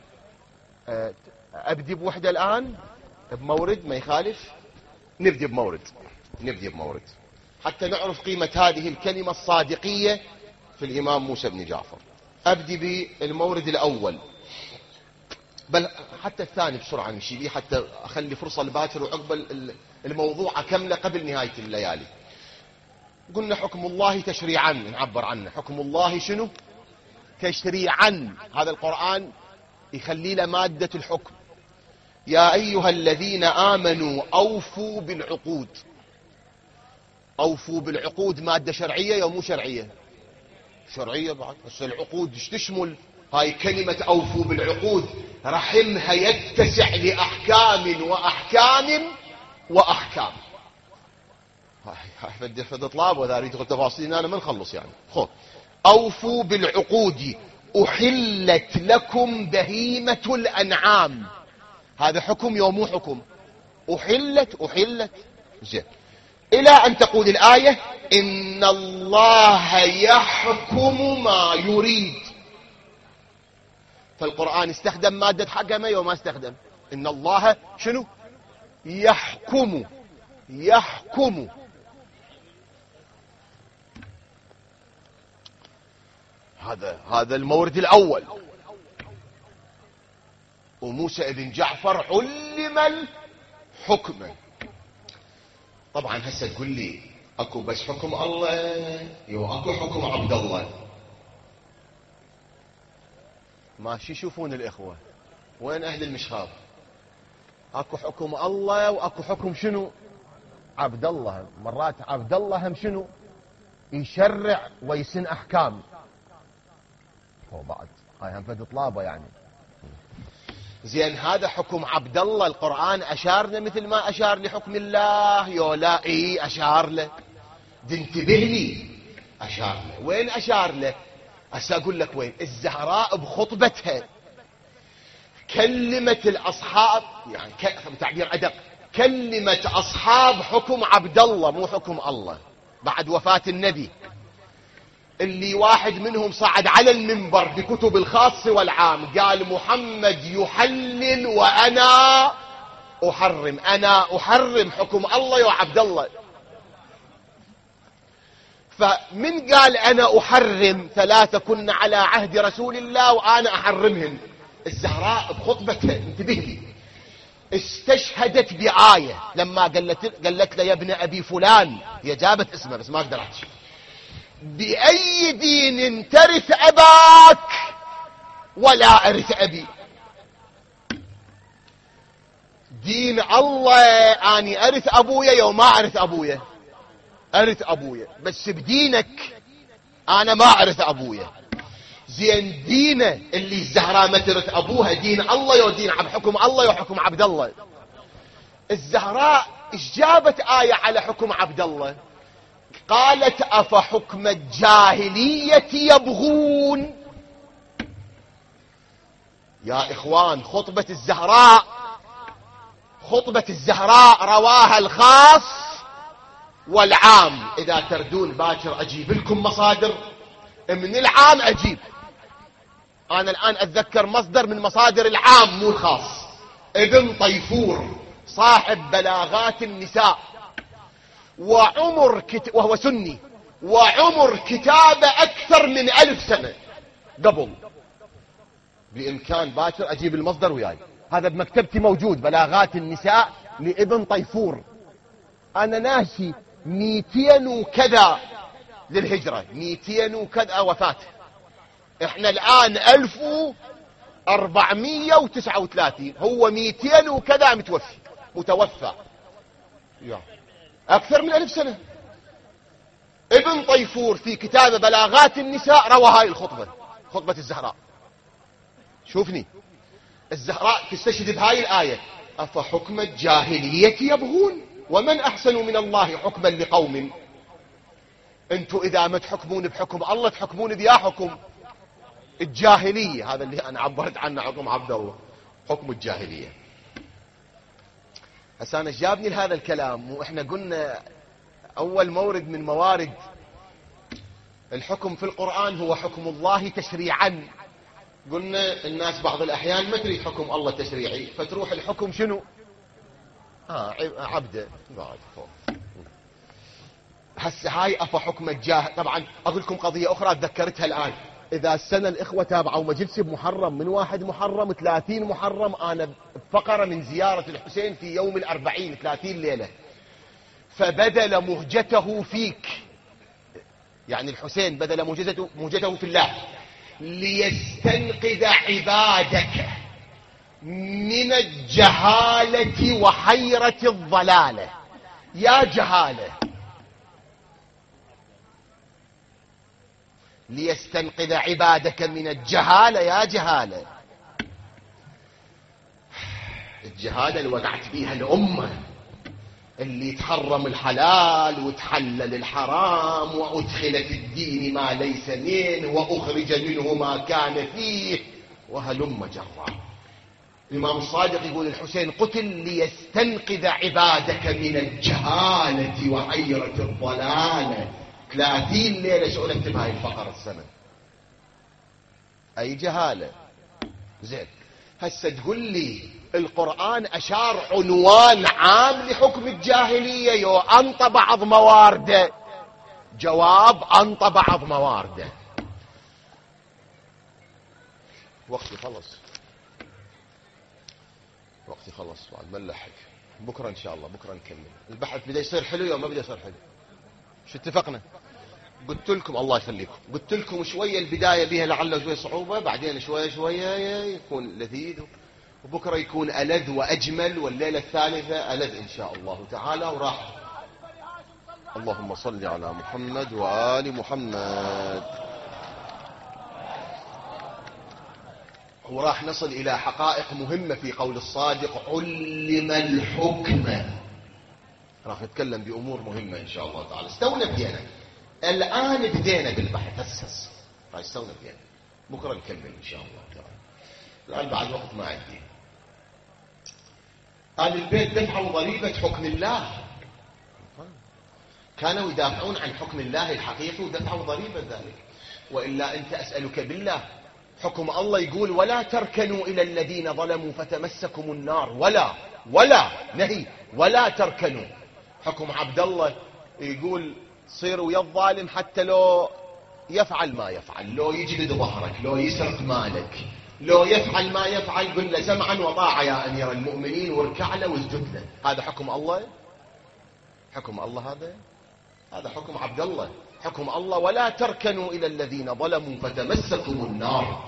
أبدي بوحدة الآن بمورد ما يخالف، نبدي بمورد حتى نعرف قيمة هذه الكلمة الصادقية في الإمام موسى بن جعفر. أبدي بالمورد الأول، بل حتى الثاني بسرعة نمشي به حتى أخلي فرصة لباكر وعقبل الموضوع أكمله قبل نهاية الليالي. قلنا حكم الله تشريعا، نعبر عنه حكم الله شنو؟ تشريعا. هذا القرآن يخلي له مادة الحكم. يا أيها الذين آمنوا أوفوا بالعقود. أوفوا بالعقود مادة شرعية يا مو شرعية؟ شرعية بعد. بس العقود ايش تشمل؟ هاي كلمة أوفوا بالعقود رحمها يتسع لأحكام وأحكام وأحكام. هاي فد طلاب وإذا أريد تفاصيل أنا ما نخلص يعني. خذ أوفوا بالعقود أحلت لكم بهيمة الأنعام. هذا حكم يوم مو حكم؟ أحلت زين. إلى أن تقول الآية إن الله يحكم ما يريد. فالقرآن استخدم مادة حكم وما استخدم. إن الله شنو؟ يحكم. هذا المورد الأول. وموسى بن جعفر علم الحكم. طبعا هسه تقول لي اكو بس حكم الله واكو حكم عبد الله. ماشي يشوفون الإخوة وين أهل المشخاب؟ اكو حكم الله واكو حكم شنو؟ عبد الله. مرات عبد الله هم شنو؟ يشرع ويسن أحكام. هو بعد هاي هم فد طلابة يعني. زين هذا حكم عبد الله القرآن أشارنا مثل ما أشار لحكم الله يولا؟ أشار له. انتبه لي أشار له. وين أشار له؟ هسه أقول لك وين. الزهراء بخطبتها كلمة الأصحاب يعني تعبير أدق، كلمة أصحاب حكم عبد الله مو حكم الله. بعد وفاة النبي اللي واحد منهم صعد على المنبر بكتب الخاص والعام قال محمد يحلل وأنا أحرم. أنا أحرم حكم الله وعبد الله. فمن قال أنا أحرم ثلاثة كنا على عهد رسول الله وأنا أحرمهن. الزهراء بخطبتها انتبه لي استشهدت بآية لما قالت له يا ابن أبي فلان، هي جابت اسمه بس ما قدرت، بأي دين ترث أباك ولا أرث أبي؟ دين الله أني أرث أبويا يوم ما أرث أبويا، أرث أبويا بس بدينك أنا ما أرث أبويا. زين دينه اللي الزهراء ما ترث أبوها دين الله يو دين حكم الله وحكم عبد الله. الزهراء إيش جابت آية على حكم عبد الله؟ قالت أفحكم الجاهلية يبغون. يا إخوان خطبة الزهراء رواها الخاص والعام. إذا تردون باكر أجيب لكم مصادر من العام أجيب. أنا الآن أتذكر مصدر من مصادر العام مو الخاص، ابن طيفور صاحب بلاغات النساء وهو سني وعمر كتابة أكثر من 1000 سنة قبل. بإمكان باكر أجيب المصدر وياي. هذا بمكتبتي موجود بلاغات النساء لابن طيفور. أنا ناشي 200 وكذا للهجرة، 200 وكذا وفاته. احنا الآن 1439، هو 200 وكذا متوفى أكثر من 1000 سنة. ابن طيفور في كتاب بلاغات النساء روى هاي الخطبة، خطبة الزهراء. شوفني الزهراء تستشهد بهاي الآية أفحكم الجاهلية يبغون ومن أحسن من الله حكما لقوم. انتوا إذا ما تحكمون بحكم الله تحكمون بيا حكم الجاهلية. هذا اللي أنا عبرت عنه حكم عبد الله، حكم الجاهلية. هسه أنا جابني لهذا الكلام وإحنا قلنا أول مورد من موارد الحكم في القرآن هو حكم الله تشريعا. قلنا الناس بعض الأحيان ما تريد حكم الله تشريعي فتروح الحكم شنو؟ عبده. هسه هاي أفحكم الجاهل. طبعا أقول لكم قضية أخرى تذكرتها الآن. إذا السنة الإخوة تابعوا مجلسي بمحرم من 1 محرم 30 محرم أنا بفقرة من زيارة الحسين في يوم 40 30 ليلة، فبدل مهجته فيك، يعني الحسين بدل مهجته في الله ليستنقذ عبادك من الجهالة وحيرة الضلالة. يا جهالة ليستنقذ عبادك من الجهالة. يا جهالة، الجهالة اللي وقعت بيها الأمة، اللي تحرم الحلال وتحلل الحرام وأدخل في الدين ما ليس منه وأخرج منه ما كان فيه وهلم جرا. الإمام الصادق يقول الحسين قتل ليستنقذ عبادك من الجهالة وعيرة الضلالة. 30 ليلة شو نكتب هاي الفقرة السنة؟ أي جهالة. زين، هسه تقول لي القرآن أشار عنوان عام لحكم الجاهلية، يو أنطى بعض موارده. جواب: أنطى بعض موارده. وقتي خلص، وقتي خلص بعد ما نلحق. بكرة إن شاء الله، بكرة نكمل البحث. بدأ يصير حلو يوم ما بدأ يصير حلو؟ شو اتفقنا؟ قلت لكم الله يخليكم، قلت لكم شوية البداية بها لعله شوية صعوبة، بعدين شوية شوية يكون لذيذ، وبكرة يكون ألذ وأجمل، والليلة الثالثة ألذ إن شاء الله تعالى. وراح اللهم صل على محمد وآل محمد. وراح نصل إلى حقائق مهمة في قول الصادق: علم الحكم. راح نتكلم بأمور مهمة إن شاء الله تعالى. استونا بدينا الآن، بدينا بالبحث هسه، راح استونا بدينا. بكرة نكمل إن شاء الله تعالى. الآن بعد وقت ما عندي. أهل البيت دفعوا ضريبة حكم الله، كانوا يدافعون عن حكم الله الحقيقي ودفعوا ضريبة ذلك. وإلا أنت أسألك بالله، حكم الله يقول: ولا تركنوا إلى الذين ظلموا فتمسكم النار. ولا نهي، ولا تركنوا. حكم عبد الله يقول: صيروا ويا الظالم حتى لو يفعل ما يفعل، لو يجلد ظهرك، لو يسرق مالك، لو يفعل ما يفعل، قل له سمعا وطاعة يا أمير المؤمنين، واركع له واسجد له. هذا حكم الله؟ حكم الله هذا حكم عبد الله. حكم الله: ولا تركنوا إلى الذين ظلموا فتمسكم النار.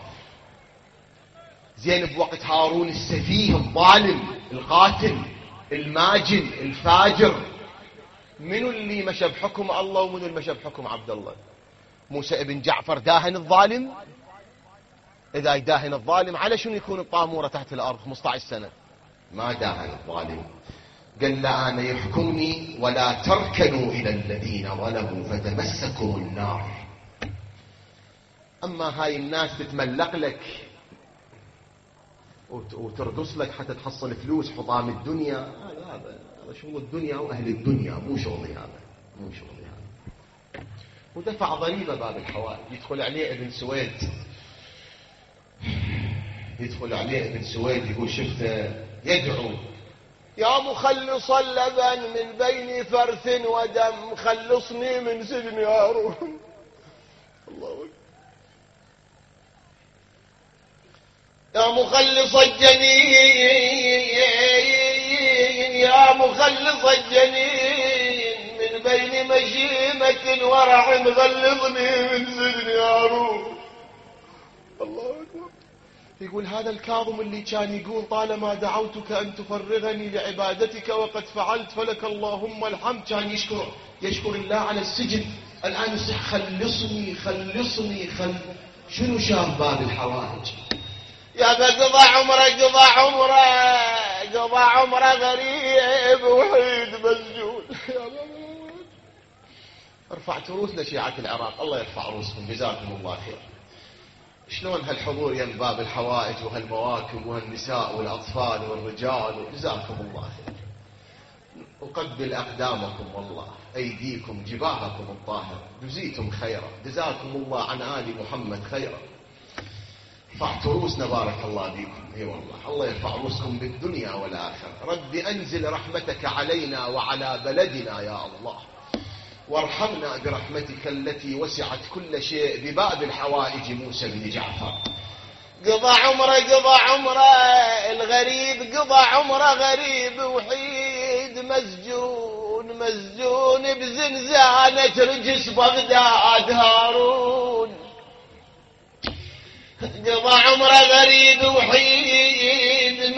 زين، بوقت هارون السفيه الظالم القاتل الماجن الفاجر، منو اللي مشى بحكم الله ومنو اللي مشى بحكم عبد الله؟ موسى ابن جعفر داهن الظالم. إذا يداهن الظالم على شنو يكون الطامورة تحت الأرض 15 سنة؟ ما داهن الظالم، قال لا أنا يحكمني: ولا تركنوا إلى الذين ظلموا فتمسكوا النار. أما هاي الناس تتملق لك وترقص لك حتى تحصل فلوس، حطام الدنيا، هذا شغل الدنيا وأهل الدنيا، مو شغلي هذا، مو شغلي هذا. ودفع ضريبة باب الحوائج. يدخل عليه ابن سويد، يدخل عليه ابن سويد يقول: شفته يدعو: يا مخلص اللبن من بين فرث ودم، خلصني من سجن هارون. الله أكبر. يا مخلص الجنين، يا مخلص الجنين من بين مشيمة ورع، غلظني من سجن هارون. الله أكبر. يقول هذا الكاظم اللي كان يقول: طالما دعوتك أن تفرغني لعبادتك وقد فعلت فلك اللهم الحمد، كان يشكر الله على السجن. الآن يصيح: خلصني خلصني شنو شاف باب الحوائج؟ يا بقضى عمره، قضى عمره، قضى عمره غريب وحيد مسجون. ارفعت رؤوسنا شيعة العراق، الله يرفع رؤوسكم، جزاكم الله خير. شلون هالحضور يم باب الحوائج وهالمواكب وهالنساء والأطفال والرجال، جزاكم الله خير. أقبل أقدامكم والله، أيديكم جباهكم الطاهرة، جزيتم خيرا، جزاكم الله عن آل محمد خيرا. رفعت رؤوسنا بارك الله بكم. اي والله الله يرفع رؤوسكم بالدنيا والآخرة. رب أنزل رحمتك علينا وعلى بلدنا يا الله، وارحمنا برحمتك التي وسعت كل شيء بباب الحوائج موسى بن جعفر. قضى عمره، قضى عمره الغريب، قضى عمره غريب وحيد مسجون، مسجون بزنزانة رجس بغداد هارون. قضى عمره غريب وحيد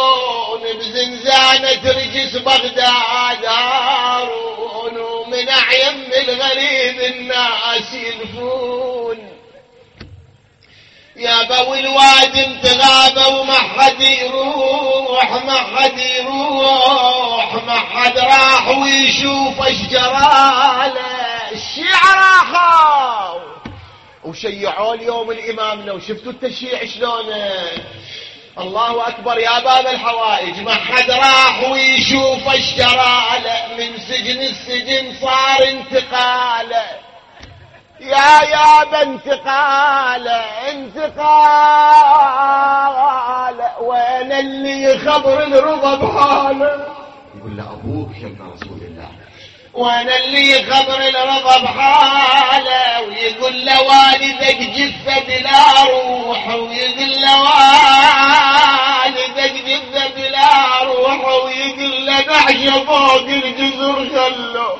مسجون بزنزانة رجس بغداد هارون. ومن يم الغريب الناس يلفون. يا بوي الوادم تغابى وما حد يروح، ما حد يروح، ما حد راح ويشوف اشجراله. الشيعة راحوا وشيعوا اليوم الامامنا، وشفتوا التشييع شلونه. الله اكبر يا باب الحوائج، ما حد راح ويشوف اشجراله. من سجن السجن صار انتقاله، يا انتقاله انتقاله. وين اللي يخبر الرضا بحاله؟ يقول له ابوك يا ابن رسول الله. وين اللي يخبر الرضا بحاله؟ ويقول له والدك جثة بلا روح، ويقول له والدك جثة بلا روح، ويقول له نعشة فوق الجزر خلوه.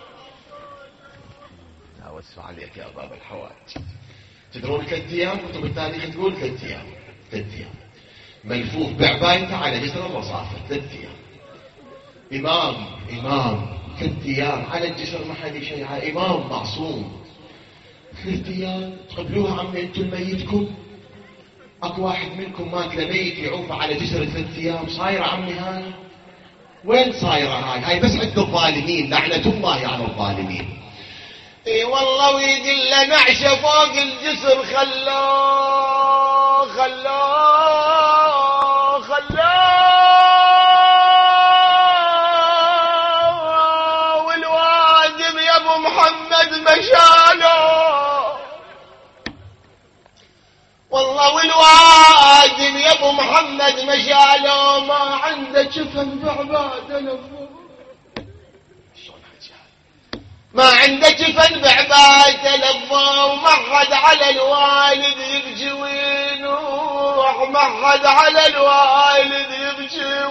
أوسع عليك يا باب الحوائج. تدرون 3 أيام كتب التاريخ تقول 3 أيام، 3 أيام ملفوف بعبايته على جسر الرصافة. 3 أيام إمام 3 أيام على الجسر ما حد يشيعه، إمام معصوم. 3 أيام تقبلوها عمي انتم ميتكم؟ اكو واحد منكم مات لميت يعوف على جسر 3 أيام؟ صايرة عمي هاي؟ وين صايرة هاي بس عند الظالمين، لعنة الله على الظالمين. اي والله. ويقول له نعشة فوق الجسر خلوه خلوه خلوه، والواجب يا ابو محمد مشاله. والله والواجب يا ابو محمد مشاله، ما عنده جفن بعباده لفوق. ما عنده جفن بعباده لفوق، وما حد على الوالد يبكي وينوح، ما حد على الوالد يبكي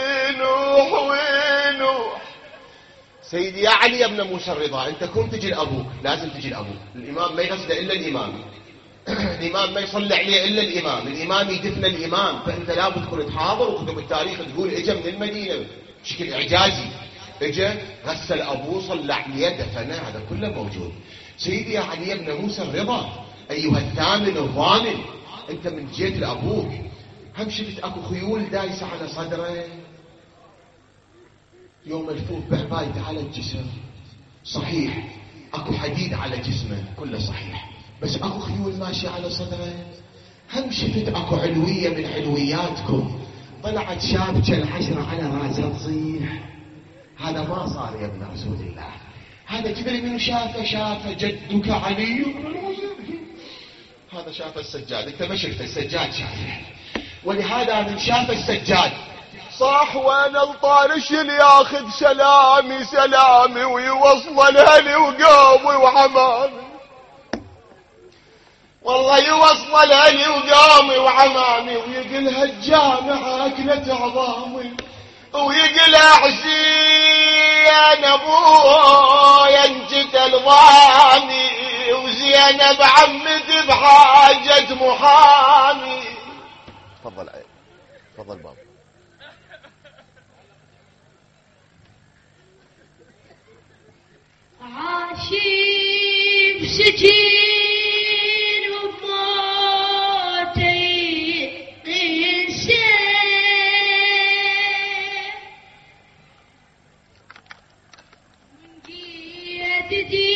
وينوح. سيدي يا علي يا ابن موسى الرضا، انت كنت تجي لابوك، لازم تجي لابوك. الامام ما يغسله الا الامام، الامام ما يصلي عليه الا الامام يدفن الامام. فانت لابد تكون تحاضر. وكتب التاريخ تقول اجى من المدينه بشكل اعجازي، اجى غسل ابوه صلى عليه دفنه، هذا كله موجود. سيدي يا علي بن موسى الرضا ايها الثامن الضامن، انت من جيت لابوك هم شفت اكو خيول دايسه على صدره، يوم ملفوف بعبايته على الجسم. صحيح اكو حديد على جسمه كله صحيح، بس اكو خيول ماشيه على صدره. هم شفت اكو علويه من علوياتكم طلعت شابكه الحشره على راسها تصيح. هذا ما صار يا ابن رسول الله. هذا تدري من شافه جدك علي بن المسلم. هذا شاف السجاد، انت ما شفت السجاد شافه. ولهذا من شاف السجاد صاح وانا الطارش اللي ياخذ سلامي ويوصل الهلي وقومي وعمامي. والله يوصل الهلي وقومي وعمامي، ويقلها الجامعة اكلت عظامي، ويقلها حسين ابويا انجت الضامي، وزينب عمتي بحاجة محامي. تفضل بابا. عاشي بسجين وموتي انسان، من جيتي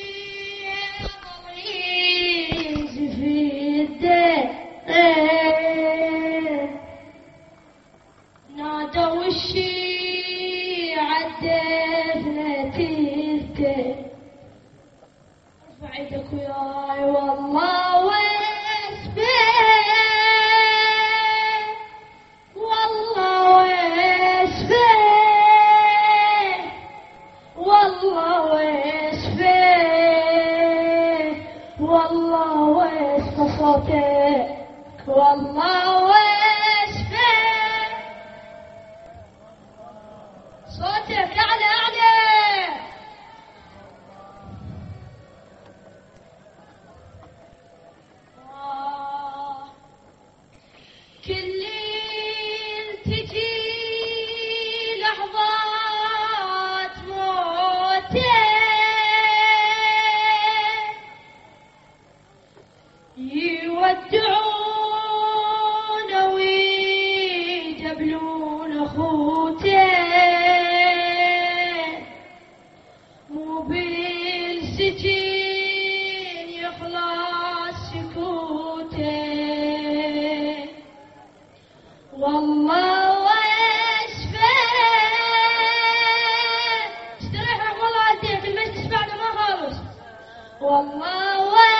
ضويز في الدين نادوا الشيعة دفنتي. ارفع يدك وياي والله واسفه، والله واسفه، والله واسفه، والله واسفه صوتك، والله واسفه صوتك اعلى اعلى. كل ليل تجي لحظات موته، يودعون ويجبلون اخوته مو بالسجين يخلص سكوته والله واسفه استريح والله اديك المجلس بعد ما خلص والله